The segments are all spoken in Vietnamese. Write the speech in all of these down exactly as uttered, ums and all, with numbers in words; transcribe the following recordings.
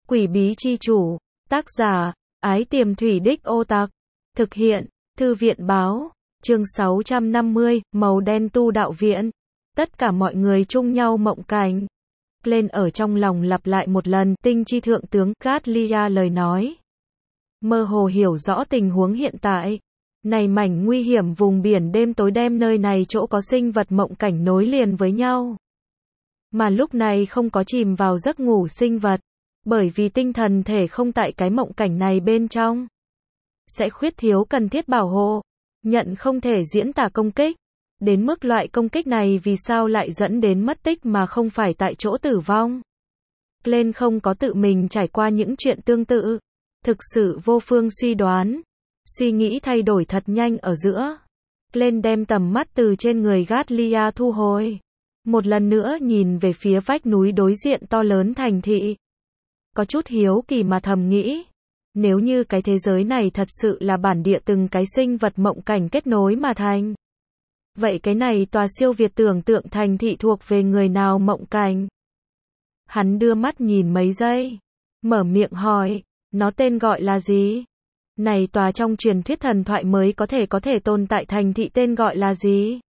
Quỷ bí chi chủ. Tác giả, Ái Tiềm Thủy Đích Ô Tặc. Thực hiện, Thư viện báo. Chương sáu trăm năm mươi, Màu đen tu đạo viện. Tất cả mọi người chung nhau mộng cảnh. Lên ở trong lòng lặp lại một lần, tinh chi thượng tướng Gatlia lời nói. Mơ hồ hiểu rõ tình huống hiện tại. Này mảnh nguy hiểm vùng biển đêm tối đem nơi này chỗ có sinh vật mộng cảnh nối liền với nhau. Mà lúc này không có chìm vào giấc ngủ sinh vật. Bởi vì tinh thần thể không tại cái mộng cảnh này bên trong. Sẽ khuyết thiếu cần thiết bảo hộ. Nhận không thể diễn tả công kích. Đến mức loại công kích này vì sao lại dẫn đến mất tích mà không phải tại chỗ tử vong. Lên không có tự mình trải qua những chuyện tương tự. Thực sự vô phương suy đoán. Suy nghĩ thay đổi thật nhanh ở giữa. Lên đem tầm mắt từ trên người Gatlia thu hồi. Một lần nữa nhìn về phía vách núi đối diện to lớn thành thị. Có chút hiếu kỳ mà thầm nghĩ. Nếu như cái thế giới này thật sự là bản địa từng cái sinh vật mộng cảnh kết nối mà thành. Vậy cái này tòa siêu việt tưởng tượng thành thị thuộc về người nào mộng cảnh? Hắn đưa mắt nhìn mấy giây. Mở miệng hỏi. Nó tên gọi là gì? Này tòa trong truyền thuyết thần thoại mới có thể có thể tồn tại thành thị tên gọi là gì?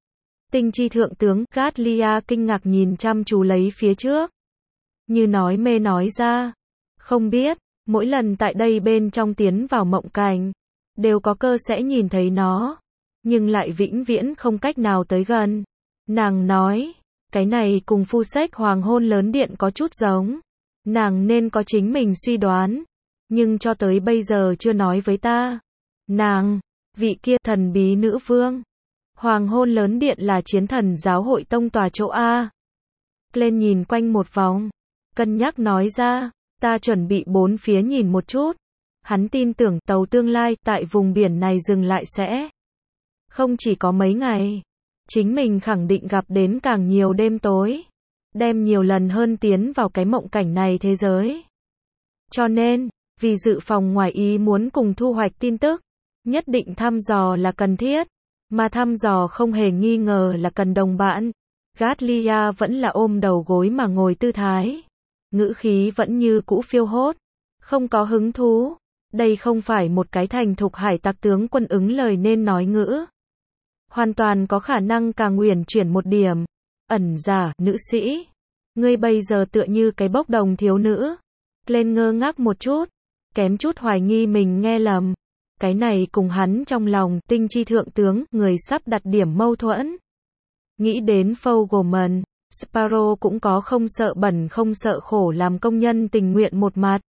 Tinh chi thượng tướng Gatlia kinh ngạc nhìn chăm chú lấy phía trước. Như nói mê nói ra. Không biết, mỗi lần tại đây bên trong tiến vào mộng cảnh, đều có cơ sẽ nhìn thấy nó. Nhưng lại vĩnh viễn không cách nào tới gần. Nàng nói, cái này cùng phu sách hoàng hôn lớn điện có chút giống. Nàng nên có chính mình suy đoán. Nhưng cho tới bây giờ chưa nói với ta. Nàng, vị kia thần bí nữ vương. Hoàng hôn lớn điện là chiến thần giáo hội tông tòa chỗ A. Lên nhìn quanh một vòng. Cân nhắc nói ra, ta chuẩn bị bốn phía nhìn một chút. Hắn tin tưởng tàu tương lai tại vùng biển này dừng lại sẽ. Không chỉ có mấy ngày. Chính mình khẳng định gặp đến càng nhiều đêm tối. Đem nhiều lần hơn tiến vào cái mộng cảnh này thế giới. Cho nên, vì dự phòng ngoài ý muốn cùng thu hoạch tin tức, nhất định thăm dò là cần thiết, mà thăm dò không hề nghi ngờ là cần đồng bạn. Gatlia vẫn là ôm đầu gối mà ngồi tư thái, ngữ khí vẫn như cũ phiêu hốt, không có hứng thú. Đây không phải một cái thành thục hải tặc tướng quân ứng lời nên nói ngữ. Hoàn toàn có khả năng càng uyển chuyển một điểm. Ẩn giả, nữ sĩ. Ngươi bây giờ tựa như cái bốc đồng thiếu nữ. Lên ngơ ngác một chút. Kém chút hoài nghi mình nghe lầm. Cái này cùng hắn trong lòng tinh chi thượng tướng, người sắp đặt điểm mâu thuẫn. Nghĩ đến Fogelman, Sparrow cũng có không sợ bẩn không sợ khổ làm công nhân tình nguyện một mặt.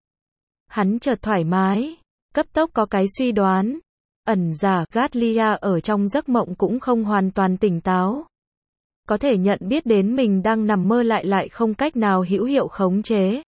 Hắn chợt thoải mái, cấp tốc có cái suy đoán. Ẩn giả Gatlia ở trong giấc mộng cũng không hoàn toàn tỉnh táo. Có thể nhận biết đến mình đang nằm mơ lại lại không cách nào hữu hiệu khống chế.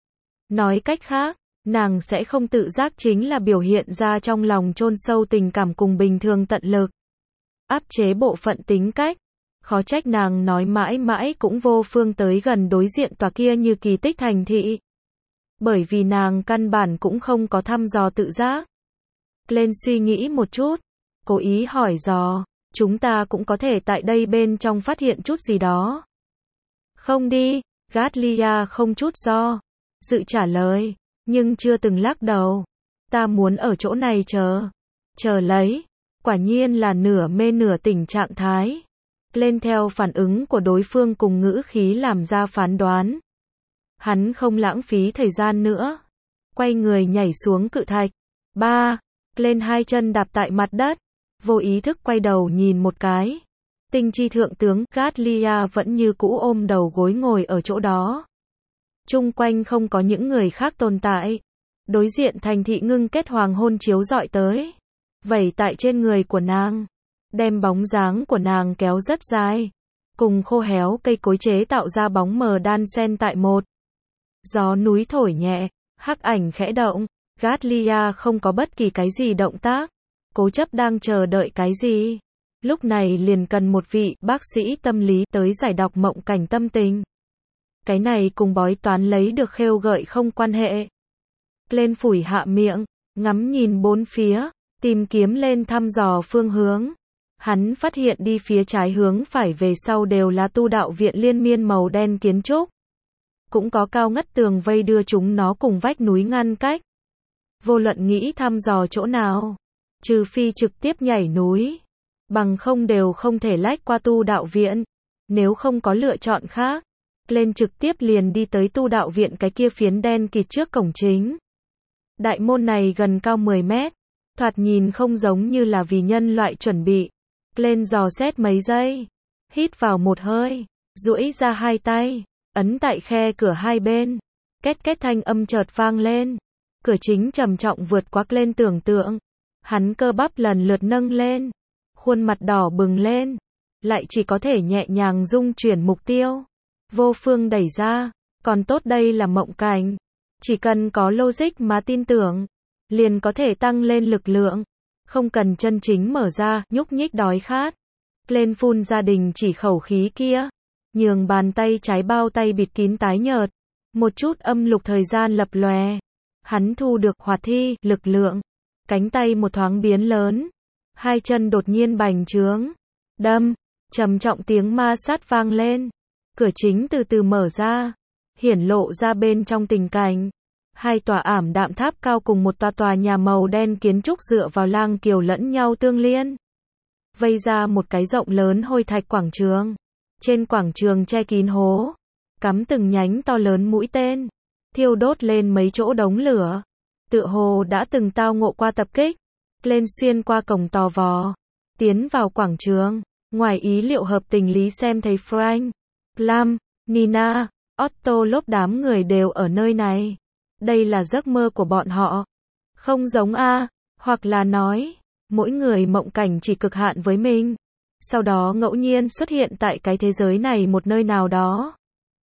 Nói cách khác, nàng sẽ không tự giác chính là biểu hiện ra trong lòng chôn sâu tình cảm cùng bình thường tận lực. Áp chế bộ phận tính cách. Khó trách nàng nói mãi mãi cũng vô phương tới gần đối diện tòa kia như kỳ tích thành thị. Bởi vì nàng căn bản cũng không có thăm dò tự giác. Lên suy nghĩ một chút. Cố ý hỏi dò. Chúng ta cũng có thể tại đây bên trong phát hiện chút gì đó. Không đi. Gatlia không chút do dự trả lời. Nhưng chưa từng lắc đầu. Ta muốn ở chỗ này chờ. Chờ lấy. Quả nhiên là nửa mê nửa tỉnh trạng thái. Lên theo phản ứng của đối phương cùng ngữ khí làm ra phán đoán. Hắn không lãng phí thời gian nữa. Quay người nhảy xuống cự thạch. Ba. Lên hai chân đạp tại mặt đất. Vô ý thức quay đầu nhìn một cái. Tinh chi thượng tướng Gatlia vẫn như cũ ôm đầu gối ngồi ở chỗ đó. Chung quanh không có những người khác tồn tại. Đối diện thành thị ngưng kết hoàng hôn chiếu rọi tới. Vẩy tại trên người của nàng. Đem bóng dáng của nàng kéo rất dài. Cùng khô héo cây cối chế tạo ra bóng mờ đan xen tại một. Gió núi thổi nhẹ. Hắc ảnh khẽ động. Gatlia không có bất kỳ cái gì động tác. Cố chấp đang chờ đợi cái gì. Lúc này liền cần một vị bác sĩ tâm lý tới giải đọc mộng cảnh tâm tình. Cái này cùng bói toán lấy được khêu gợi không quan hệ. Lên phủi hạ miệng, ngắm nhìn bốn phía, tìm kiếm lên thăm dò phương hướng. Hắn phát hiện đi phía trái hướng phải về sau đều là tu đạo viện liên miên màu đen kiến trúc. cũng có cao ngất tường vây đưa chúng nó cùng vách núi ngăn cách. Vô luận nghĩ thăm dò chỗ nào, trừ phi trực tiếp nhảy núi, bằng không đều không thể lách qua tu đạo viện. Nếu không có lựa chọn khác, lên trực tiếp liền đi tới tu đạo viện cái kia phiến đen kịt trước cổng chính. Đại môn này gần cao mười mét, thoạt nhìn không giống như là vì nhân loại chuẩn bị. Lên dò xét mấy giây, hít vào một hơi, duỗi ra hai tay, ấn tại khe cửa hai bên. Két két thanh âm chợt vang lên. Cửa chính trầm trọng vượt quá lên tưởng tượng. Hắn cơ bắp lần lượt nâng lên, khuôn mặt đỏ bừng lên, lại chỉ có thể nhẹ nhàng dung chuyển mục tiêu. Vô phương đẩy ra, còn tốt đây là mộng cảnh. Chỉ cần có logic mà tin tưởng, liền có thể tăng lên lực lượng. Không cần chân chính mở ra, nhúc nhích đói khát. Lên phun gia đình chỉ khẩu khí kia, nhường bàn tay trái bao tay bịt kín tái nhợt. Một chút âm lục thời gian lập lòe. Hắn thu được hoạt thi, lực lượng. Cánh tay một thoáng biến lớn. Hai chân đột nhiên bành trướng. Đâm, trầm trọng tiếng ma sát vang lên. Cửa chính từ từ mở ra, hiển lộ ra bên trong tình cảnh. Hai tòa ảm đạm tháp cao cùng một tòa tòa nhà màu đen kiến trúc dựa vào lang kiều lẫn nhau tương liên. Vây ra một cái rộng lớn hôi thạch quảng trường. Trên quảng trường che kín hố, cắm từng nhánh to lớn mũi tên, thiêu đốt lên mấy chỗ đống lửa. Tựa hồ đã từng tao ngộ qua tập kích. Lên xuyên qua cổng tò vò, tiến vào quảng trường. Ngoài ý liệu hợp tình lý xem thấy Frank, Plum, Nina, Otto lốp đám người đều ở nơi này. Đây là giấc mơ của bọn họ. Không giống a, hoặc là nói, mỗi người mộng cảnh chỉ cực hạn với mình. Sau đó ngẫu nhiên xuất hiện tại cái thế giới này một nơi nào đó.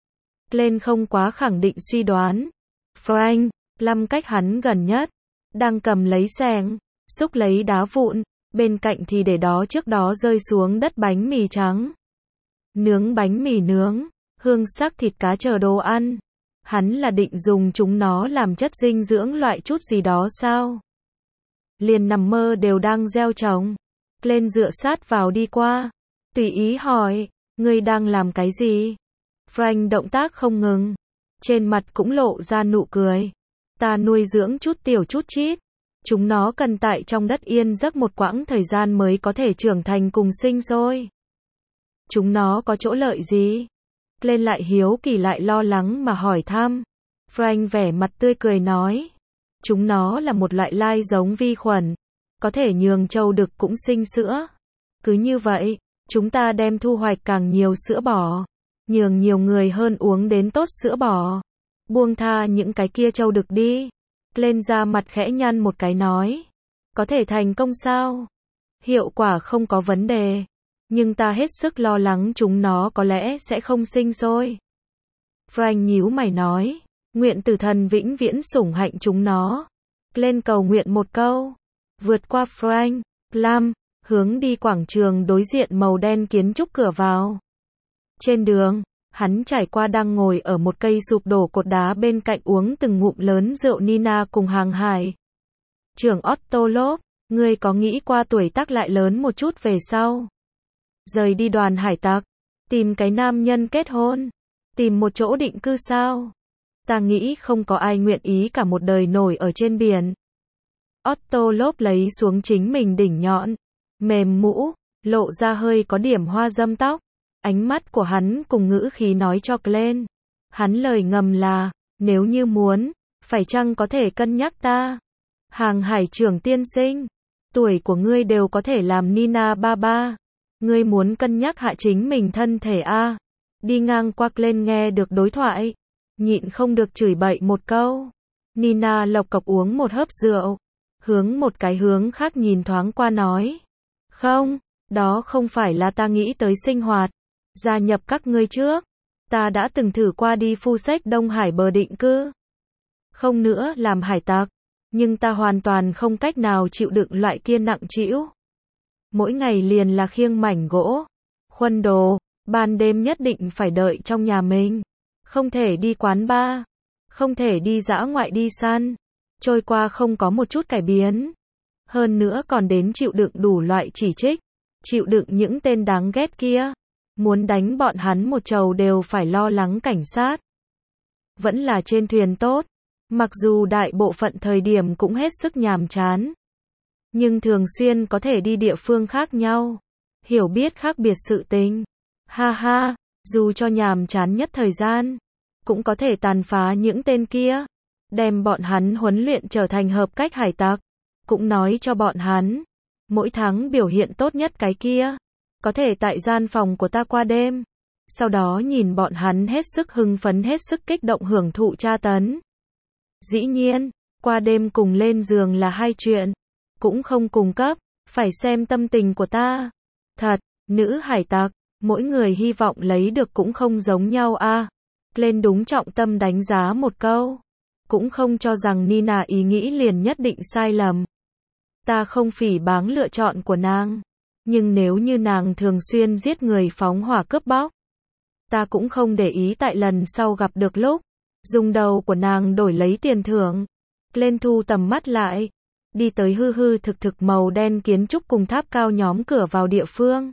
Lên không quá khẳng định suy đoán. Frank, Plum cách hắn gần nhất, đang cầm lấy xẻng, xúc lấy đá vụn, bên cạnh thì để đó trước đó rơi xuống đất bánh mì trắng. Nướng bánh mì nướng, hương sắc thịt cá chờ đồ ăn. Hắn là định dùng chúng nó làm chất dinh dưỡng loại chút gì đó sao? Liền nằm mơ đều đang gieo trồng. Lên dựa sát vào đi qua, tùy ý hỏi, ngươi đang làm cái gì? Frank động tác không ngừng, trên mặt cũng lộ ra nụ cười. Ta nuôi dưỡng chút tiểu chút chít. Chúng nó cần tại trong đất yên giấc một quãng thời gian mới có thể trưởng thành cùng sinh sôi. Chúng nó có chỗ lợi gì? Lên lại hiếu kỳ lại lo lắng mà hỏi thăm. Frank vẻ mặt tươi cười nói. Chúng nó là một loại lai giống vi khuẩn, có thể nhường trâu đực cũng sinh sữa. Cứ như vậy, chúng ta đem thu hoạch càng nhiều sữa bò, nhường nhiều người hơn uống đến tốt sữa bò. Buông tha những cái kia trâu đực đi. Lên ra mặt khẽ nhăn một cái nói. Có thể thành công sao? Hiệu quả không có vấn đề. Nhưng ta hết sức lo lắng chúng nó có lẽ sẽ không sinh sôi. Frank nhíu mày nói. Nguyện tử thần vĩnh viễn sủng hạnh chúng nó. Lên cầu nguyện một câu. Vượt qua Frank, Plum, hướng đi quảng trường đối diện màu đen kiến trúc cửa vào. Trên đường, hắn trải qua đang ngồi ở một cây sụp đổ cột đá bên cạnh uống từng ngụm lớn rượu Nina cùng Hàng Hải. Trưởng Otto lốp, ngươi có nghĩ qua tuổi tác lại lớn một chút về sau? Rời đi đoàn hải tặc, tìm cái nam nhân kết hôn, tìm một chỗ định cư sao? Ta nghĩ không có ai nguyện ý cả một đời nổi ở trên biển. Otto lốp lấy xuống chính mình đỉnh nhọn, mềm mũ, lộ ra hơi có điểm hoa dâm tóc. Ánh mắt của hắn cùng ngữ khí nói cho Glenn. Hắn lời ngầm là, nếu như muốn, phải chăng có thể cân nhắc ta? Hàng Hải trưởng tiên sinh, tuổi của ngươi đều có thể làm Nina ba ba. Ngươi muốn cân nhắc hạ chính mình thân thể a? Đi ngang qua Glenn nghe được đối thoại, nhịn không được chửi bậy một câu. Nina lộc cộc uống một hớp rượu, hướng một cái hướng khác nhìn thoáng qua nói. Không, đó không phải là ta nghĩ tới sinh hoạt. Gia nhập các ngươi trước. Ta đã từng thử qua đi phu sách Đông Hải bờ định cư. Không nữa làm hải tặc. Nhưng ta hoàn toàn không cách nào chịu đựng loại kia nặng trĩu. Mỗi ngày liền là khiêng mảnh gỗ, khuân đồ, ban đêm nhất định phải đợi trong nhà mình. Không thể đi quán bar. Không thể đi dã ngoại đi săn. Trôi qua không có một chút cải biến. Hơn nữa còn đến chịu đựng đủ loại chỉ trích. Chịu đựng những tên đáng ghét kia. Muốn đánh bọn hắn một trầu đều phải lo lắng cảnh sát. vẫn là trên thuyền tốt. Mặc dù đại bộ phận thời điểm cũng hết sức nhàm chán, nhưng thường xuyên có thể đi địa phương khác nhau, hiểu biết khác biệt sự tình. Ha ha, dù cho nhàm chán nhất thời gian, cũng có thể tàn phá những tên kia, đem bọn hắn huấn luyện trở thành hợp cách hải tặc, cũng nói cho bọn hắn, mỗi tháng biểu hiện tốt nhất cái kia, có thể tại gian phòng của ta qua đêm. Sau đó nhìn bọn hắn hết sức hưng phấn, hết sức kích động hưởng thụ tra tấn. Dĩ nhiên, qua đêm cùng lên giường là hai chuyện, cũng không cùng cấp, phải xem tâm tình của ta. Thật, nữ hải tặc, mỗi người hy vọng lấy được cũng không giống nhau a. À. Lên đúng trọng tâm đánh giá một câu, cũng không cho rằng Nina ý nghĩ liền nhất định sai lầm. Ta không phỉ báng lựa chọn của nàng, nhưng nếu như nàng thường xuyên giết người phóng hỏa cướp bóc, ta cũng không để ý tại lần sau gặp được lúc, dùng đầu của nàng đổi lấy tiền thưởng. Lên thu tầm mắt lại, đi tới hư hư thực thực màu đen kiến trúc cùng tháp cao nhóm cửa vào địa phương.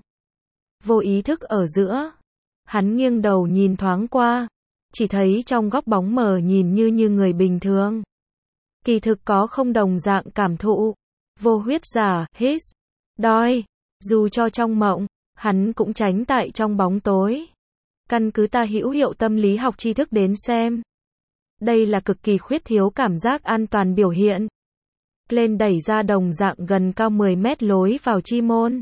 Vô ý thức ở giữa, hắn nghiêng đầu nhìn thoáng qua, chỉ thấy trong góc bóng mờ nhìn như như người bình thường. Kỳ thực có không đồng dạng cảm thụ. Vô huyết giả, hít, đói, dù cho trong mộng, hắn cũng tránh tại trong bóng tối. Căn cứ ta hữu hiệu tâm lý học tri thức đến xem, đây là cực kỳ khuyết thiếu cảm giác an toàn biểu hiện. Lên đẩy ra đồng dạng gần cao mười mét lối vào chi môn.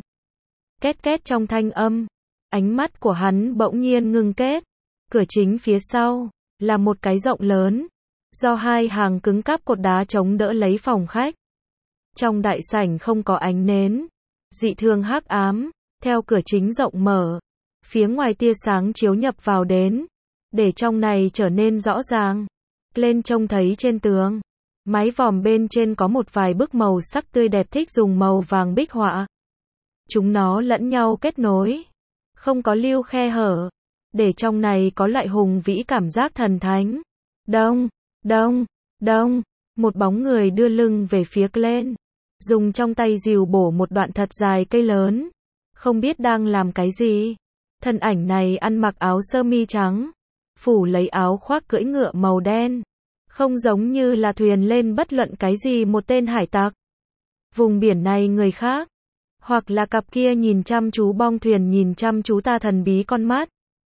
Két két trong thanh âm, ánh mắt của hắn bỗng nhiên ngưng kết. Cửa chính phía sau, là một cái rộng lớn, do hai hàng cứng cáp cột đá chống đỡ lấy phòng khách. Trong đại sảnh không có ánh nến, dị thường hắc ám, theo cửa chính rộng mở, phía ngoài tia sáng chiếu nhập vào đến, để trong này trở nên rõ ràng. Lên trông thấy trên tường, mái vòm bên trên có một vài bức màu sắc tươi đẹp thích dùng màu vàng bích họa. Chúng nó lẫn nhau kết nối, không có lưu khe hở, để trong này có lại hùng vĩ cảm giác thần thánh. Đông, đông, đông, một bóng người đưa lưng về phía Glenn, dùng trong tay rìu bổ một đoạn thật dài cây lớn, không biết đang làm cái gì. Thân ảnh này ăn mặc áo sơ mi trắng, phủ lấy áo khoác cưỡi ngựa màu đen, không giống như là thuyền lên bất luận cái gì một tên hải tặc. Vùng biển này người khác, hoặc là cặp kia nhìn chăm chú bong thuyền nhìn chăm chú ta thần bí con mắt.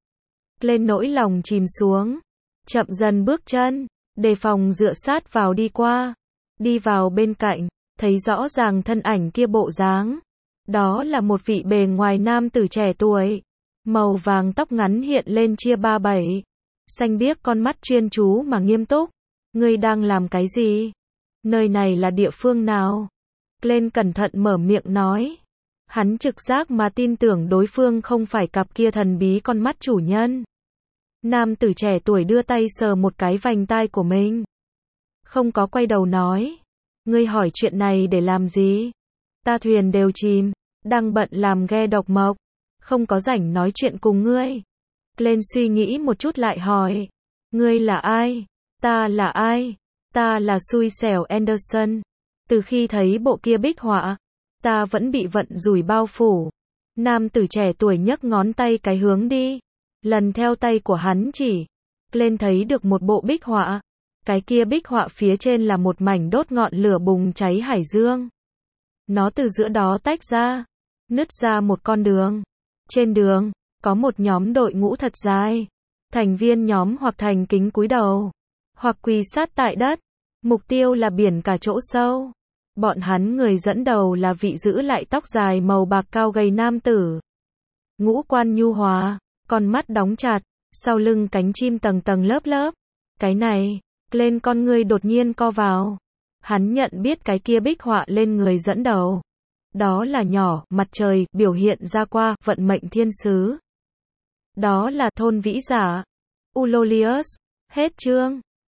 Lên nỗi lòng chìm xuống, chậm dần bước chân, đề phòng dựa sát vào đi qua, đi vào bên cạnh, thấy rõ ràng thân ảnh kia bộ dáng. Đó là một vị bề ngoài nam tử trẻ tuổi, màu vàng tóc ngắn hiện lên chia ba bảy, xanh biếc con mắt chuyên chú mà nghiêm túc. Ngươi đang làm cái gì? Nơi này là địa phương nào? Glenn cẩn thận mở miệng nói. Hắn trực giác mà tin tưởng đối phương không phải cặp kia thần bí con mắt chủ nhân. Nam tử trẻ tuổi đưa tay sờ một cái vành tai của mình, không có quay đầu nói. Ngươi hỏi chuyện này để làm gì? Ta thuyền đều chìm, đang bận làm ghe độc mộc, không có rảnh nói chuyện cùng ngươi. Glenn suy nghĩ một chút lại hỏi. Ngươi là ai? Ta là ai? Ta là xui xẻo Anderson. Từ khi thấy bộ kia bích họa, ta vẫn bị vận rủi bao phủ. Nam tử trẻ tuổi nhấc ngón tay cái hướng đi, lần theo tay của hắn chỉ, Glenn thấy được một bộ bích họa. Cái kia bích họa phía trên là một mảnh đốt ngọn lửa bùng cháy hải dương. Nó từ giữa đó tách ra, nứt ra một con đường. Trên đường, có một nhóm đội ngũ thật dài. Thành viên nhóm hoặc thành kính cúi đầu, hoặc quỳ sát tại đất. Mục tiêu là biển cả chỗ sâu. Bọn hắn người dẫn đầu là vị giữ lại tóc dài màu bạc cao gầy nam tử. Ngũ quan nhu hòa, con mắt đóng chặt, sau lưng cánh chim tầng tầng lớp lớp. Cái này, lên con người đột nhiên co vào. Hắn nhận biết cái kia bích họa lên người dẫn đầu. Đó là nhỏ, mặt trời, biểu hiện ra qua, vận mệnh thiên sứ. Đó là thôn vĩ giả. Ulolius. Hết chương.